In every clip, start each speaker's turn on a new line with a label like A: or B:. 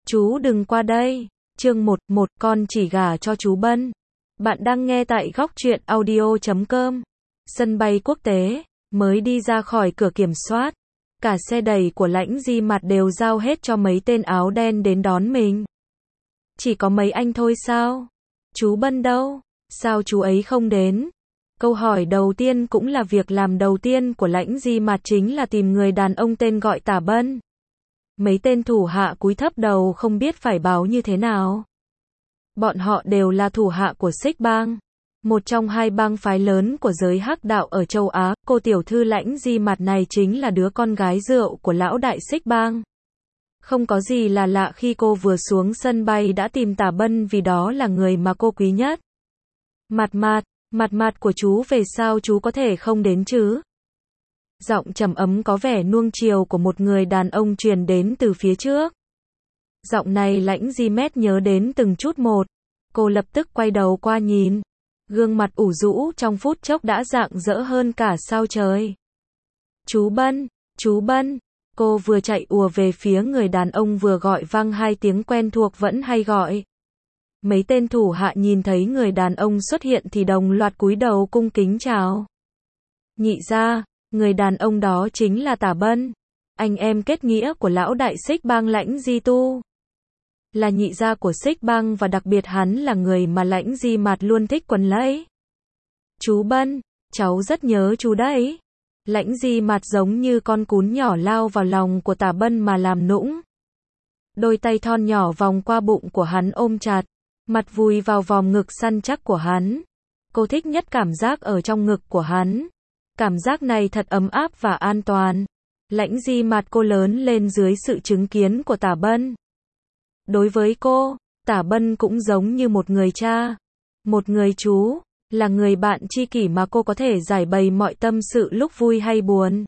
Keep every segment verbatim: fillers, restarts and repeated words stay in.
A: Chú đừng qua đây. Chương một, một con chỉ gả cho chú Bân. Bạn đang nghe tại góc truyện audio chấm com. Sân bay quốc tế, mới đi ra khỏi cửa kiểm soát, cả xe đẩy của Lãnh Di Mặt đều giao hết cho mấy tên áo đen đến đón mình. Chỉ có mấy anh thôi sao? Chú Bân đâu? Sao chú ấy không đến? Câu hỏi đầu tiên cũng là việc làm đầu tiên của Lãnh Di Mặt chính là tìm người đàn ông tên gọi Tả Bân. Mấy tên thủ hạ cúi thấp đầu không biết phải báo như thế nào. Bọn họ đều là thủ hạ của Xích Bang, một trong hai bang phái lớn của giới hắc đạo ở châu Á. Cô tiểu thư Lãnh Di Mặt này chính là đứa con gái rượu của lão đại Xích Bang. Không có gì là lạ khi cô vừa xuống sân bay đã tìm Tả Bân vì đó là người mà cô quý nhất. Mặt mặt, mặt mặt của chú về sao chú có thể không đến chứ? Giọng trầm ấm có vẻ nuông chiều của một người đàn ông truyền đến từ phía trước. Giọng này Lãnh Di Mét nhớ đến từng chút một. Cô lập tức quay đầu qua nhìn. Gương mặt ủ rũ trong phút chốc đã rạng rỡ hơn cả sao trời. Chú Bân, chú Bân. Cô vừa chạy ùa về phía người đàn ông vừa gọi vang hai tiếng quen thuộc vẫn hay gọi. Mấy tên thủ hạ nhìn thấy người đàn ông xuất hiện thì đồng loạt cúi đầu cung kính chào. Nhị gia, người đàn ông đó chính là Tả Bân, anh em kết nghĩa của lão đại Xích Bang Lãnh Di Tu. Là nhị gia của Xích Bang và đặc biệt hắn là người mà Lãnh Di Mặt luôn thích quấn lấy. Chú Bân, cháu rất nhớ chú đấy. Lãnh Di Mặt giống như con cún nhỏ lao vào lòng của Tả Bân mà làm nũng. Đôi tay thon nhỏ vòng qua bụng của hắn ôm chặt, mặt vùi vào vòng ngực săn chắc của hắn. Cô thích nhất cảm giác ở trong ngực của hắn. Cảm giác này thật ấm áp và an toàn. Lãnh Di Mặt cô lớn lên dưới sự chứng kiến của Tả Bân. Đối với cô, Tả Bân cũng giống như một người cha, một người chú, là người bạn tri kỷ mà cô có thể giải bày mọi tâm sự lúc vui hay buồn.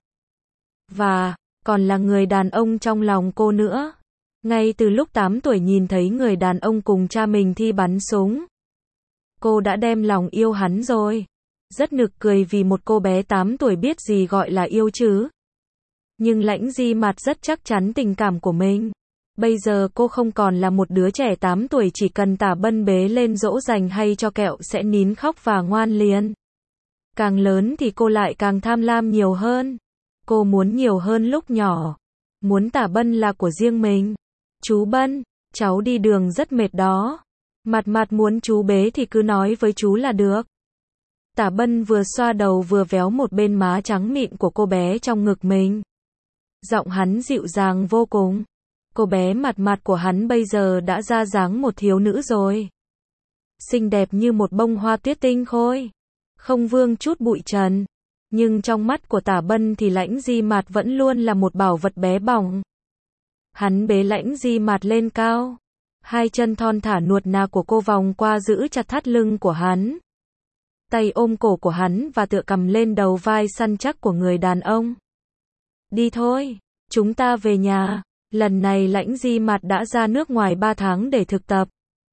A: Và, còn là người đàn ông trong lòng cô nữa. Ngay từ lúc tám tuổi nhìn thấy người đàn ông cùng cha mình thi bắn súng, cô đã đem lòng yêu hắn rồi. Rất nực cười vì một cô bé tám tuổi biết gì gọi là yêu chứ. Nhưng Lãnh Di Mặt rất chắc chắn tình cảm của mình. Bây giờ cô không còn là một đứa trẻ tám tuổi chỉ cần Tả Bân bế lên dỗ dành hay cho kẹo sẽ nín khóc và ngoan liền. Càng lớn thì cô lại càng tham lam nhiều hơn. Cô muốn nhiều hơn lúc nhỏ. Muốn Tả Bân là của riêng mình. Chú Bân, cháu đi đường rất mệt đó. Mặt mặt muốn chú bế thì cứ nói với chú là được. Tả Bân vừa xoa đầu vừa véo một bên má trắng mịn của cô bé trong ngực mình. Giọng hắn dịu dàng vô cùng. Cô bé mặt mặt của hắn bây giờ đã ra dáng một thiếu nữ rồi. Xinh đẹp như một bông hoa tuyết tinh khôi. Không vương chút bụi trần. Nhưng trong mắt của Tả Bân thì Lãnh Di Mặt vẫn luôn là một bảo vật bé bỏng. Hắn bế Lãnh Di Mặt lên cao. Hai chân thon thả nuột nà của cô vòng qua giữ chặt thắt lưng của hắn. Tay ôm cổ của hắn và tựa cầm lên đầu vai săn chắc của người đàn ông. Đi thôi, chúng ta về nhà. Lần này Lãnh Di Mặt đã ra nước ngoài ba tháng để thực tập.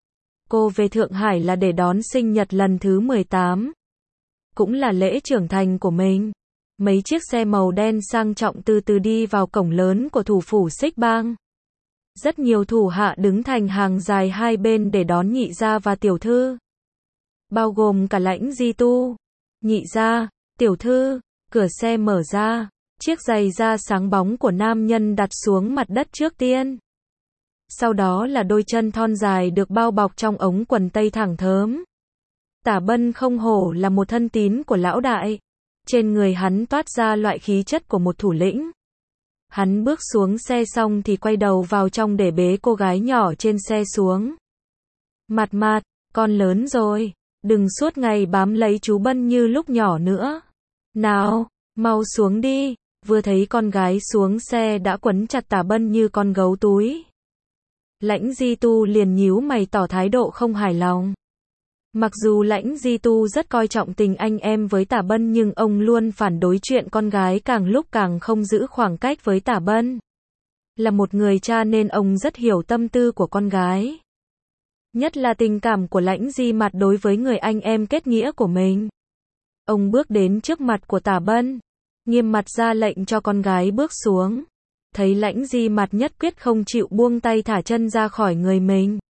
A: Cô về Thượng Hải là để đón sinh nhật lần thứ mười tám. Cũng là lễ trưởng thành của mình. Mấy chiếc xe màu đen sang trọng từ từ đi vào cổng lớn của thủ phủ Xích Bang. Rất nhiều thủ hạ đứng thành hàng dài hai bên để đón nhị gia và tiểu thư. Bao gồm cả Lãnh Di Tu. Nhị gia, tiểu thư, cửa xe mở ra. Chiếc giày da sáng bóng của nam nhân đặt xuống mặt đất trước tiên. Sau đó là đôi chân thon dài được bao bọc trong ống quần tây thẳng thớm. Tả Bân không hổ là một thân tín của lão đại. Trên người hắn toát ra loại khí chất của một thủ lĩnh. Hắn bước xuống xe xong thì quay đầu vào trong để bế cô gái nhỏ trên xe xuống. Mặt mặt, con lớn rồi. Đừng suốt ngày bám lấy chú Bân như lúc nhỏ nữa. Nào, mau xuống đi. Vừa thấy con gái xuống xe đã quấn chặt Tả Bân như con gấu túi. Lãnh Di Tu liền nhíu mày tỏ thái độ không hài lòng. Mặc dù Lãnh Di Tu rất coi trọng tình anh em với Tả Bân nhưng ông luôn phản đối chuyện con gái càng lúc càng không giữ khoảng cách với Tả Bân. Là một người cha nên ông rất hiểu tâm tư của con gái. Nhất là tình cảm của Lãnh Di Mặt đối với người anh em kết nghĩa của mình. Ông bước đến trước mặt của Tả Bân, nghiêm mặt ra lệnh cho con gái bước xuống. thấy Lãnh Di Mạt nhất quyết không chịu buông tay thả chân ra khỏi người mình.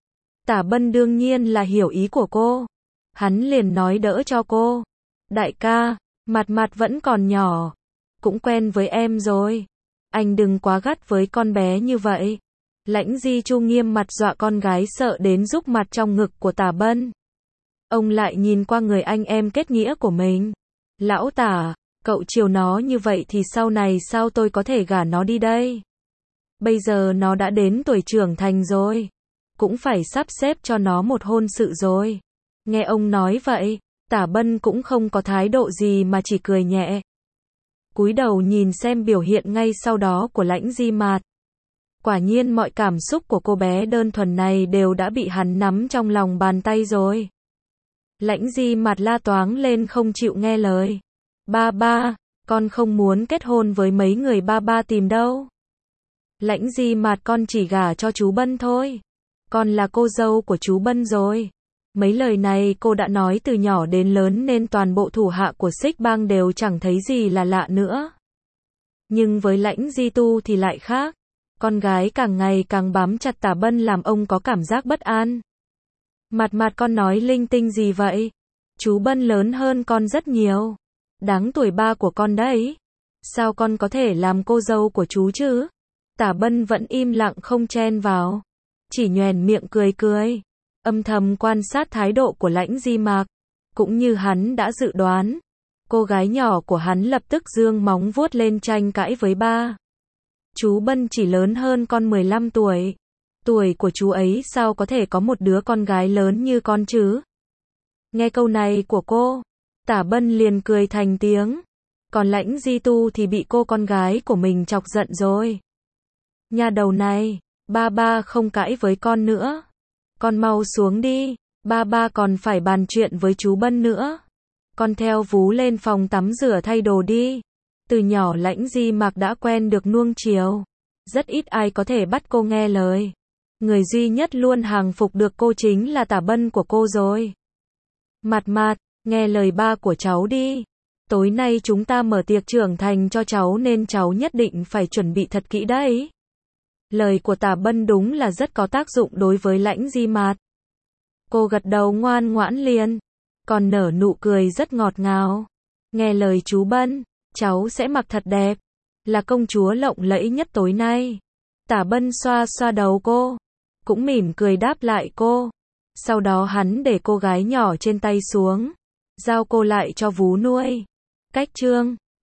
A: Tả Bân đương nhiên là hiểu ý của cô. Hắn liền nói đỡ cho cô. Đại ca, Mạt Mạt vẫn còn nhỏ. Cũng quen với em rồi. Anh đừng quá gắt với con bé như vậy. Lãnh Di Chu nghiêm mặt dọa con gái sợ đến rúc mặt trong ngực của Tả Bân. Ông lại nhìn qua người anh em kết nghĩa của mình. Lão Tả, cậu chiều nó như vậy thì sau này sao tôi có thể gả nó đi đây? Bây giờ nó đã đến tuổi trưởng thành rồi. Cũng phải sắp xếp cho nó một hôn sự rồi. Nghe ông nói vậy, Tả Bân cũng không có thái độ gì mà chỉ cười nhẹ. Cúi đầu nhìn xem biểu hiện ngay sau đó của Lãnh Di Mạt. Quả nhiên mọi cảm xúc của cô bé đơn thuần này đều đã bị hắn nắm trong lòng bàn tay rồi. Lãnh Di Mạt la toáng lên không chịu nghe lời. Ba ba, con không muốn kết hôn với mấy người ba ba tìm đâu. Lãnh Di Mạt con chỉ gả cho chú Bân thôi. Con là cô dâu của chú Bân rồi. Mấy lời này cô đã nói từ nhỏ đến lớn nên toàn bộ thủ hạ của Xích Bang đều chẳng thấy gì là lạ nữa. Nhưng với Lãnh Di Tu thì lại khác. Con gái càng ngày càng bám chặt Tả Bân làm ông có cảm giác bất an. Mạt Mạt con nói linh tinh gì vậy? Chú Bân lớn hơn con rất nhiều. Đáng tuổi ba của con đấy. Sao con có thể làm cô dâu của chú chứ? Tả Bân vẫn im lặng không chen vào. Chỉ nhoẻn miệng cười cười. Âm thầm quan sát thái độ của Lãnh Di Mạt. Cũng như hắn đã dự đoán. Cô gái nhỏ của hắn lập tức giương móng vuốt lên tranh cãi với ba. Chú Bân chỉ lớn hơn con mười lăm tuổi. Tuổi của chú ấy sao có thể có một đứa con gái lớn như con chứ? Nghe câu này của cô, Tả Bân liền cười thành tiếng. Còn Lãnh Di Tu thì bị cô con gái của mình chọc giận rồi. Nhà đầu này, ba ba không cãi với con nữa. Con mau xuống đi, ba ba còn phải bàn chuyện với chú Bân nữa. Con theo vú lên phòng tắm rửa thay đồ đi. Từ nhỏ Lãnh Di Mạt đã quen được nuông chiều. Rất ít ai có thể bắt cô nghe lời. Người duy nhất luôn hàng phục được cô chính là Tả Bân của cô rồi. Mạt Mạt, nghe lời ba của cháu đi. Tối nay chúng ta mở tiệc trưởng thành cho cháu nên cháu nhất định phải chuẩn bị thật kỹ đấy. Lời của Tả Bân đúng là rất có tác dụng đối với Lãnh Di Mạt. Cô gật đầu ngoan ngoãn liền. Còn nở nụ cười rất ngọt ngào. Nghe lời chú Bân, cháu sẽ mặc thật đẹp. Là công chúa lộng lẫy nhất tối nay. Tả Bân xoa xoa đầu cô. Cũng mỉm cười đáp lại cô. Sau đó hắn để cô gái nhỏ trên tay xuống. Giao cô lại cho vú nuôi. Cách chương